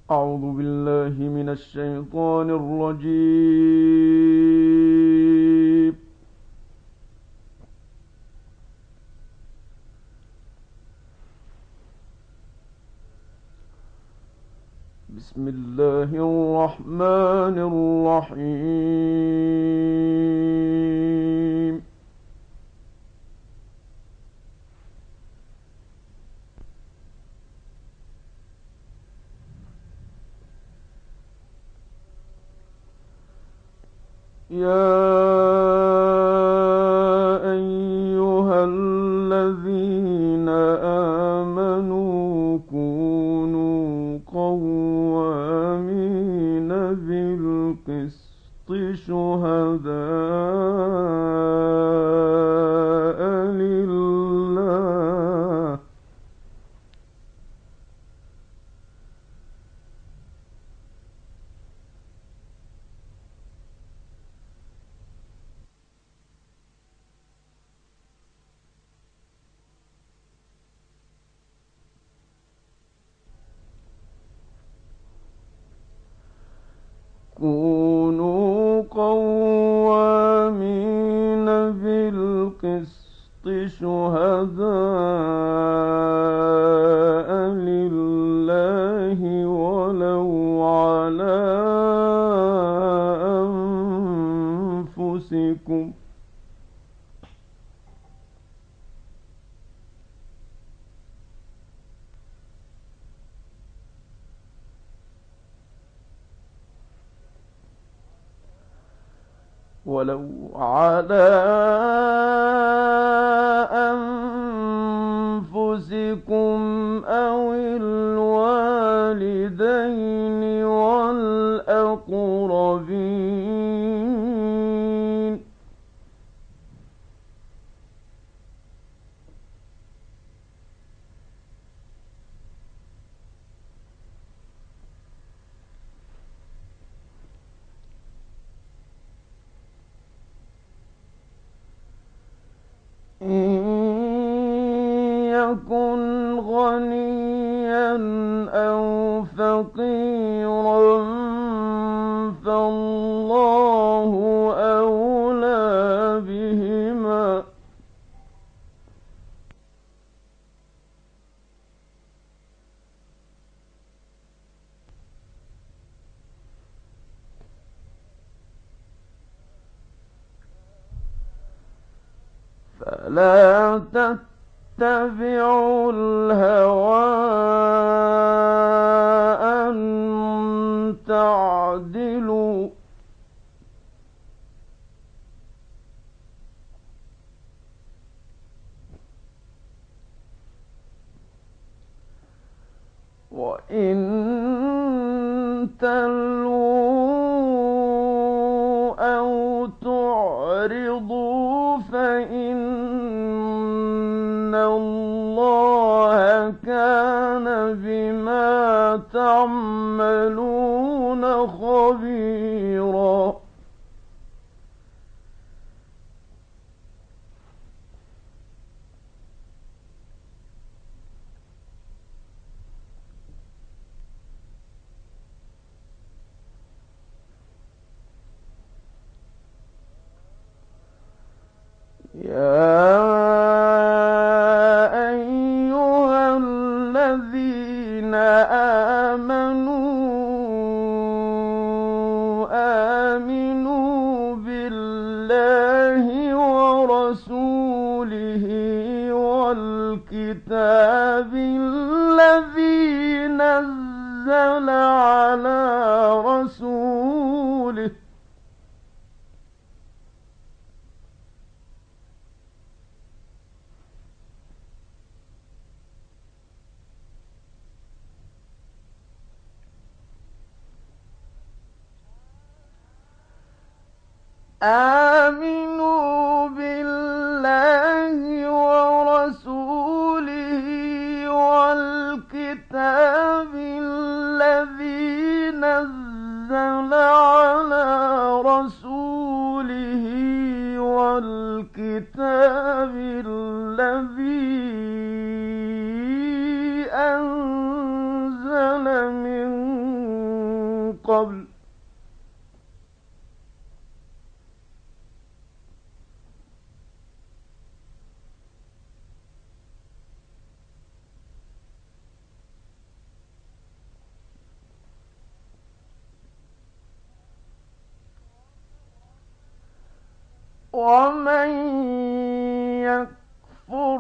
أعوذ بالله من الشيطان الرجيم. بسم الله الرحمن الرحيم. يا أيها الذين آمنوا كونوا قوامين بالقسط شهداء لله كونوا قوامين بالقسط شهداء لله ولو على أنفسكم ولو على أنفسكم أو الوالدين والأقربين إن يكن غنيا أو فقيرا فالله أولى بهما فلا تتبعوا الهوى أن تعدلوا وإن تلووا أو تعرضوا فإن الله كان بما تعملون خبيرا يا أيها الذين آمنوا بالله ورسوله والكتاب الذي نزل على رسوله آمنوا بالله ورسوله والكتاب الذي نزل على رسوله والكتاب الذي أنزل من ومن يكفر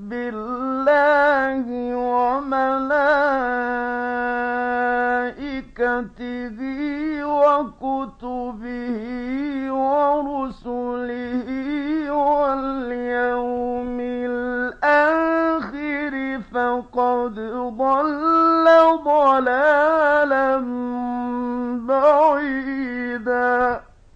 بالله وملائكته وكتبه ورسله واليوم الآخر فقد ضل ضلالا بعيدا.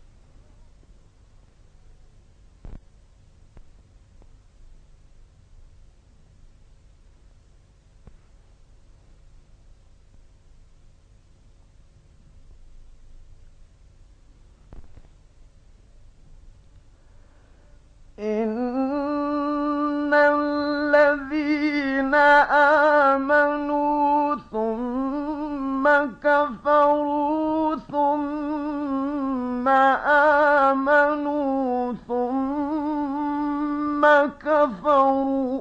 إن الذين آمنوا ثم كفروا ثم آمنوا ثم كفروا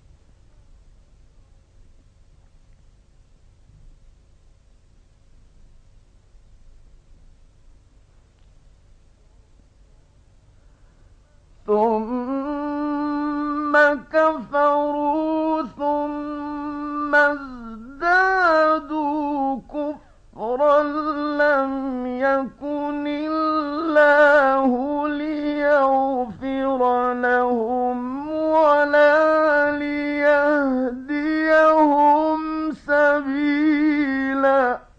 ثم ازدادوا كفرا لم يكن الله ليغفر لهم ولا ليهديهم سبيلا.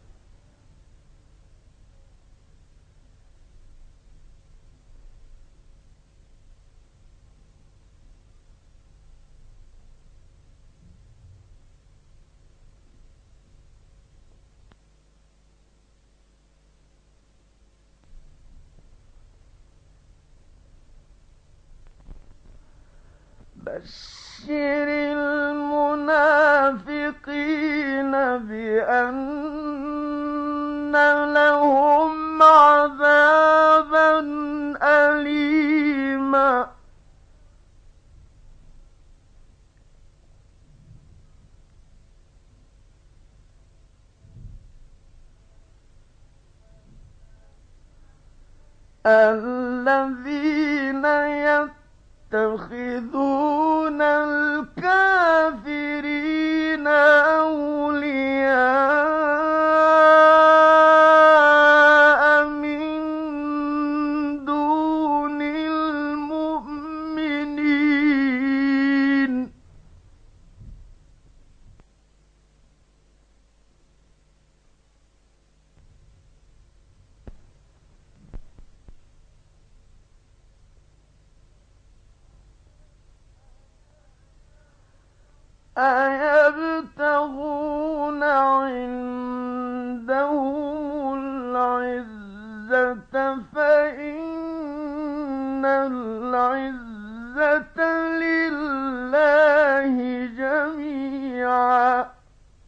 بشر المنافقين بأن لهم عذابا أليما. الذين يتخذون الكافرين أولياء من دون المؤمنين. أيبتغون عندهم العزة فإن العزة لله جميعا.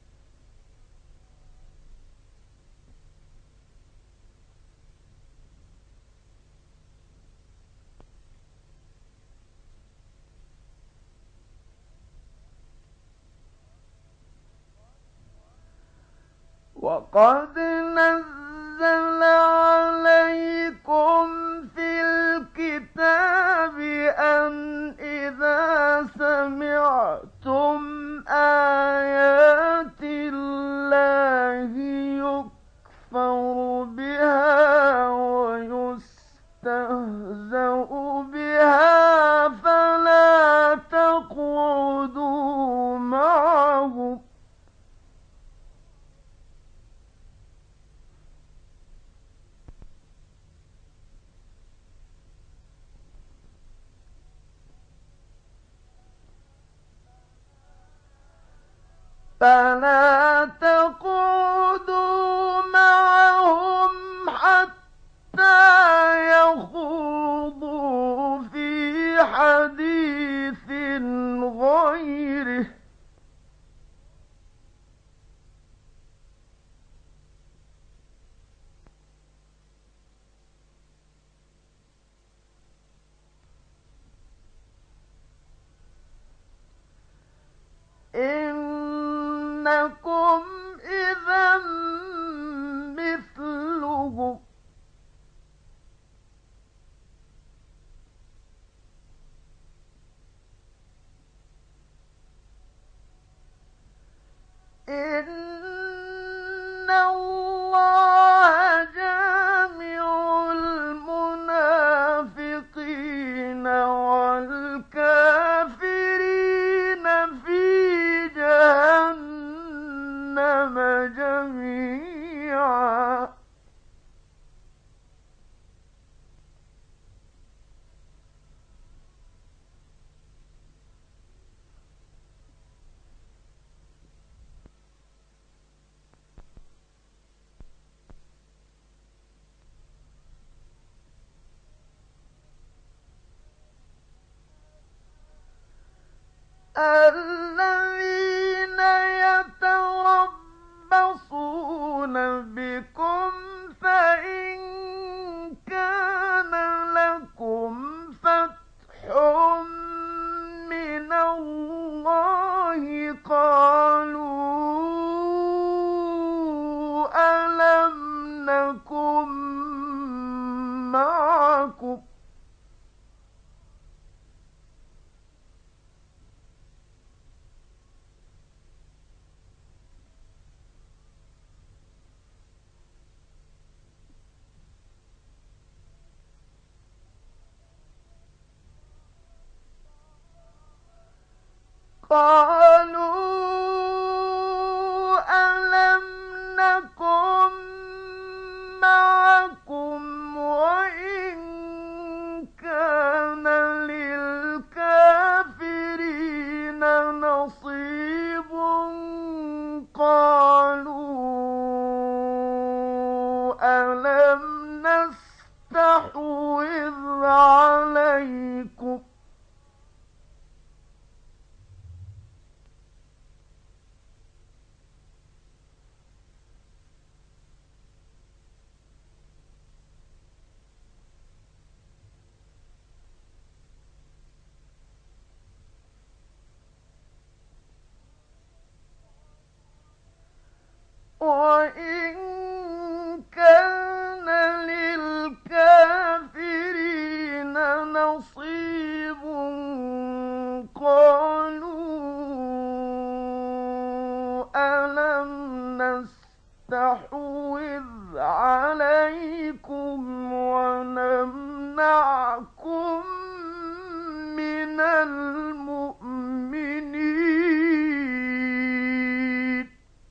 وقد نزل عليكم في الكتاب أن إذا سمعتم آيات الله يكفر بها ويستهزأ بها فلا تقعدوا معهم حتى يخوضوا في حديث غيره. إنكم إذا مثلهم إِنَّ اللَّهَ جَامِعُ الْمُنَافِقِينَ وَالْكَافِرِينَ فِي جَهَنَّمَ جَمِيعًا. الَّذِينَ يَتَرَبَّصُونَ بِكُمْ فَإِن كَانَ لَكُمْ فَتْحٌ مِّنَ اللَّهِ قَالُوا أَلَمْ نَكُن مَّعَكُمْ ۖ قَالُوا أَلَمْ نَكُن مَّعَكُمْ وَإِن كَانَ لِلْكَافِرِينَ نَصِيبٌ قَالُوا أَلَمْ نَسْتَحْوِذْ عَلَيْكُمْ وَإِن كَانَ لِلْكَافِرِينَ نَصِيبٌ قَالُوا أَلَمْ نَسْتَحْوِذْ عَلَيْكُمْ وَنَمْنَعْكُم مِّنَ الْمُؤْمِنِينَ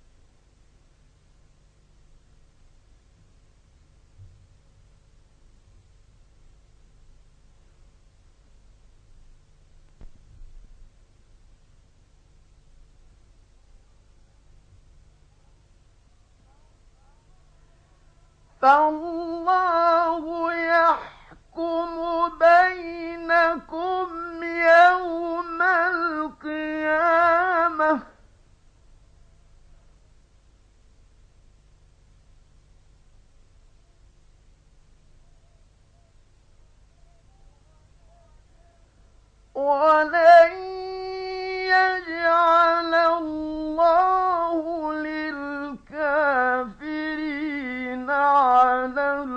فَاللَّهُ يَحْكُمُ بَيْنَكُمْ يَوْمَ الْقِيَامَةِ ۖ وَلَن يَجْعَلَ اللَّهُ لِلْكَافِرِينَ عَلَى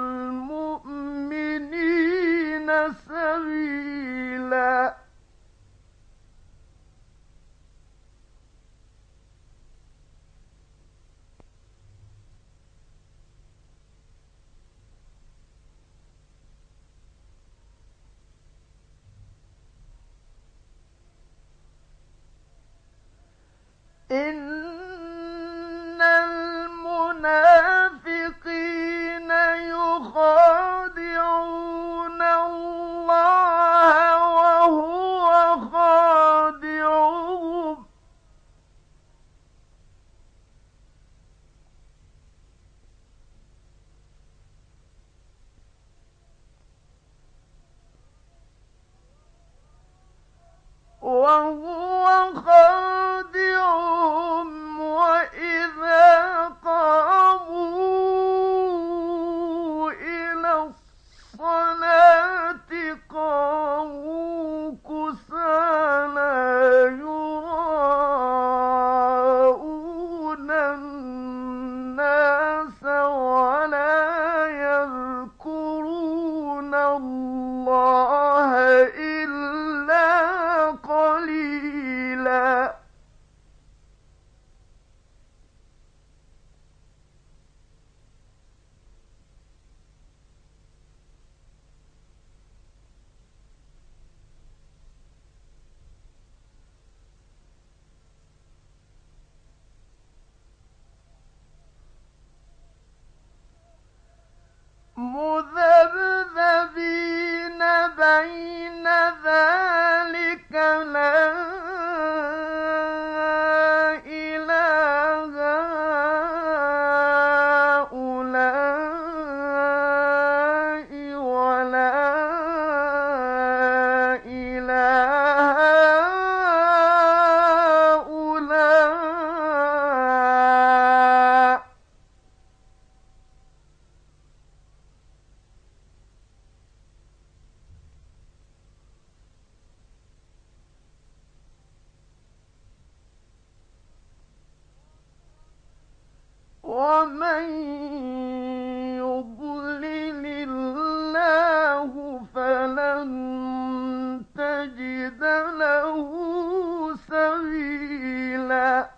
سبيلا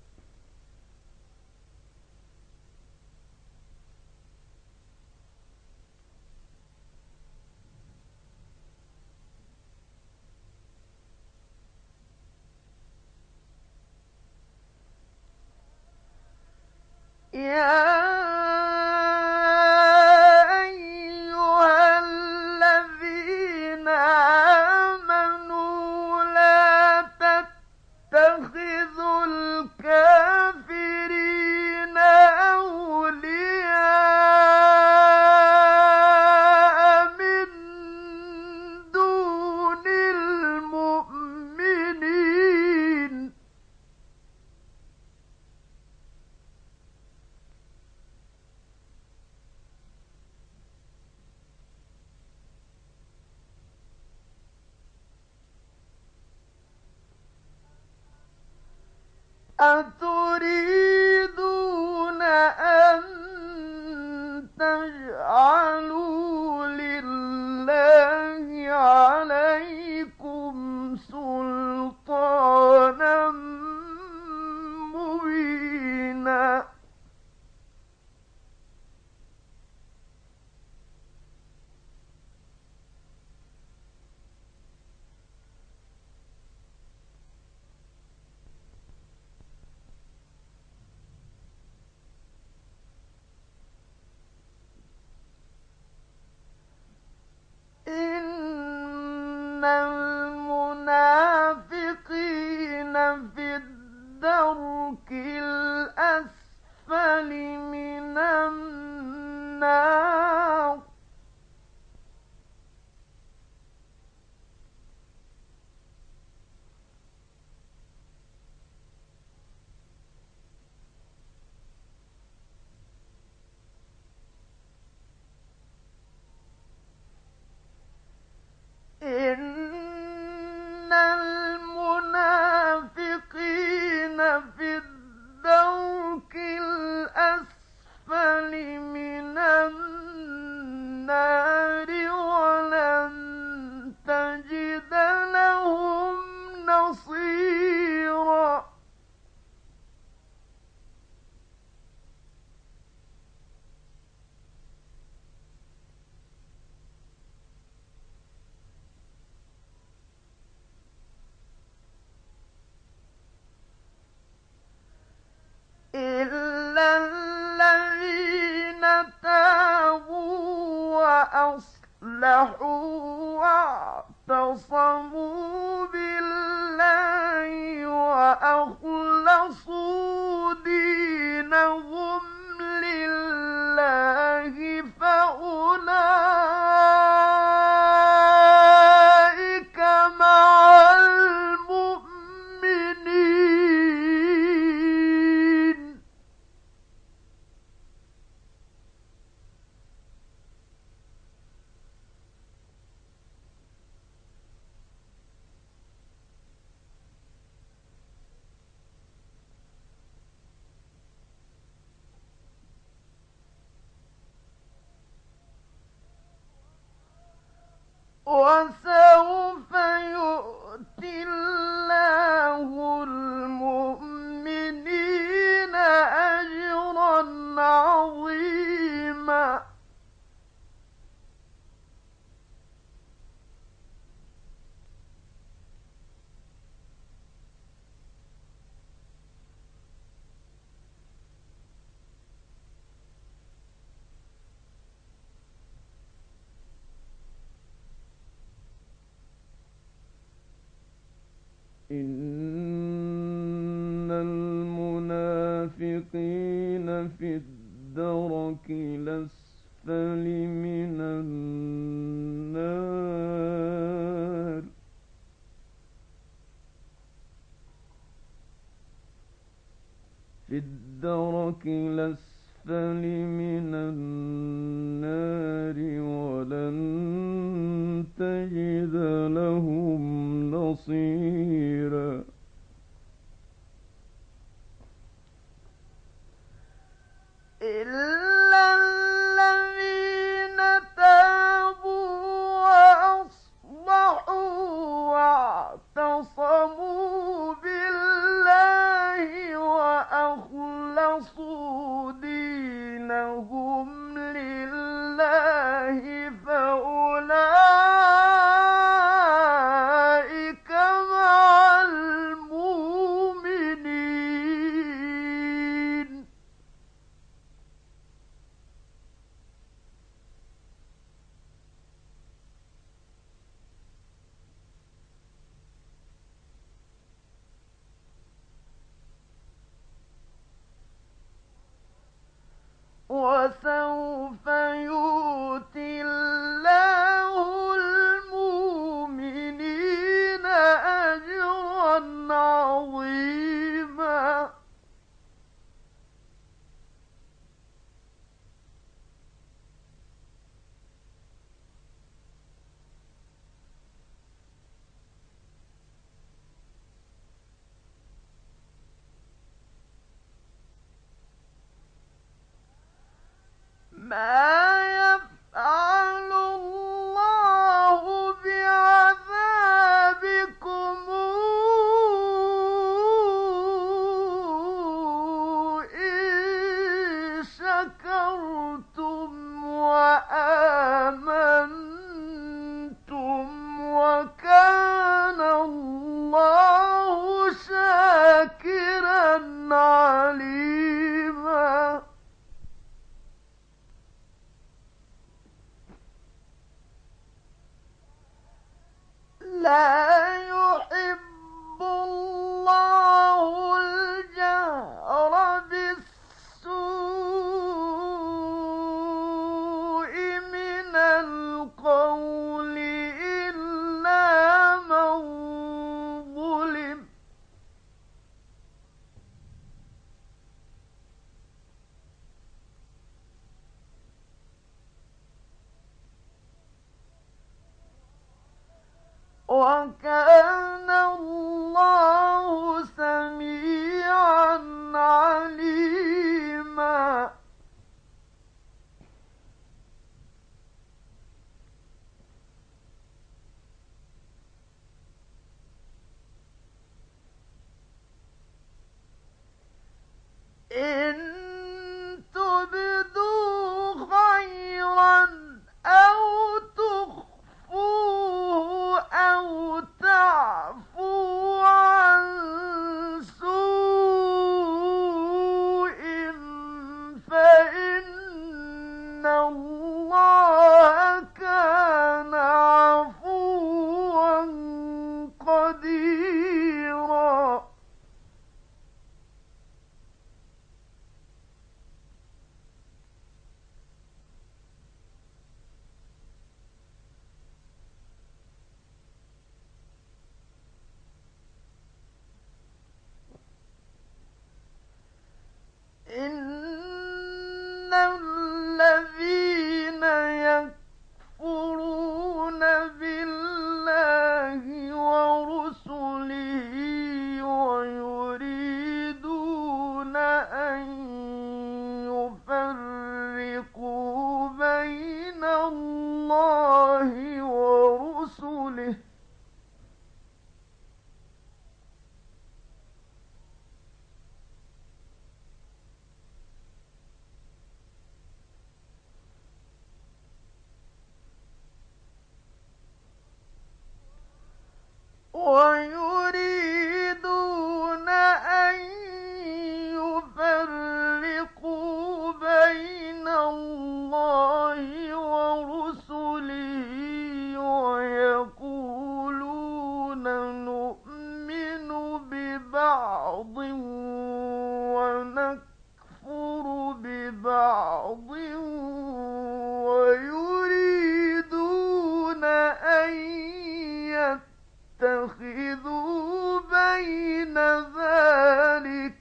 يا أيها الذين آمنوا لا تتخذوا الكافرين أولياء من دون المؤمنين أتريدون أن تجعلوا لله عليكم سلطانا مبينا إن المنافقين في الدرك الأسفل من النار إن المنافقين في الدرك الأسفل من النار ولن تجد لهم نصيرا إلا الذين تابوا وأصلحوا واعتصموا بالله وأخلصوا دينهم لله فأولئك مع المؤمنين وسوف يؤتي الله المؤمنين أجرا عظيما إن المنافقين في الدرك الأسفل من النار في الدرك الأسفل من النار ولن تجد لهم نصيرا إلا الذين تابوا وأصلحوا واعتصموا بالله ما يفعل الله بعذابكم إن شكرتم وآمنتم وكان الله شاكرا عليما. لا يحب الله الجهر بالسوء من القول إلا من ظلم. وكان الله سميعا عليما. إن تبدوا خيرا أو تخفوه أو تعفو عن سوء فإن الله كان عفوا قديرا. إن الذين يكفرون بالله ورسله ويريدون أن يفرقوا بين الله ورسله ويريدون أن يفرقوا بين الله ورسله ويقولون نؤمن ببعض ونكفر ببعض ويريدون أن اتخذوا بين ذلك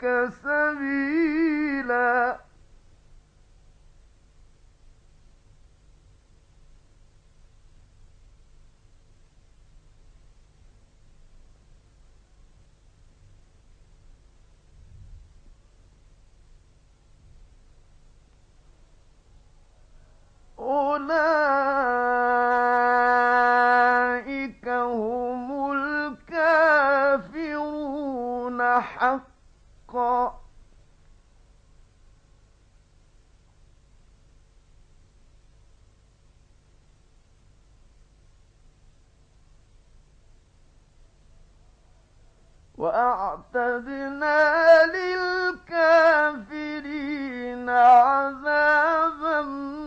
سبيلا. أولئك هم الكافرون حقا. وأعتدنا للكافرين عذابا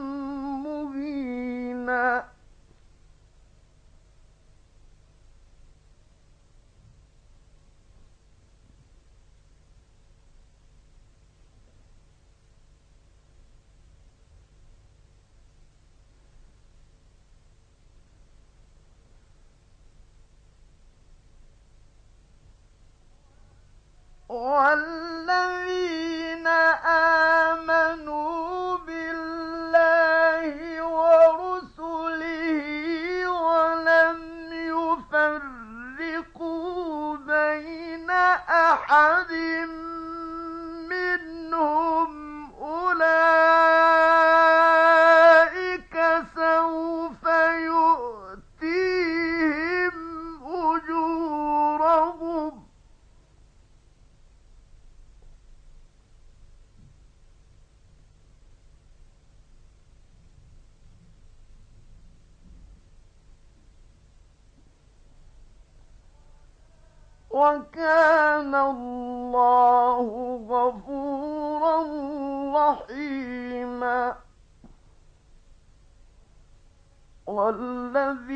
مهينا. والذين آمنوا بالله ورسله ولم يفرقوا بين أحد منهم أولئك وكان الله غفورا رحيما.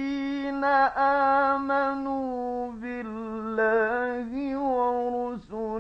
والذين آمنوا بالله ورسله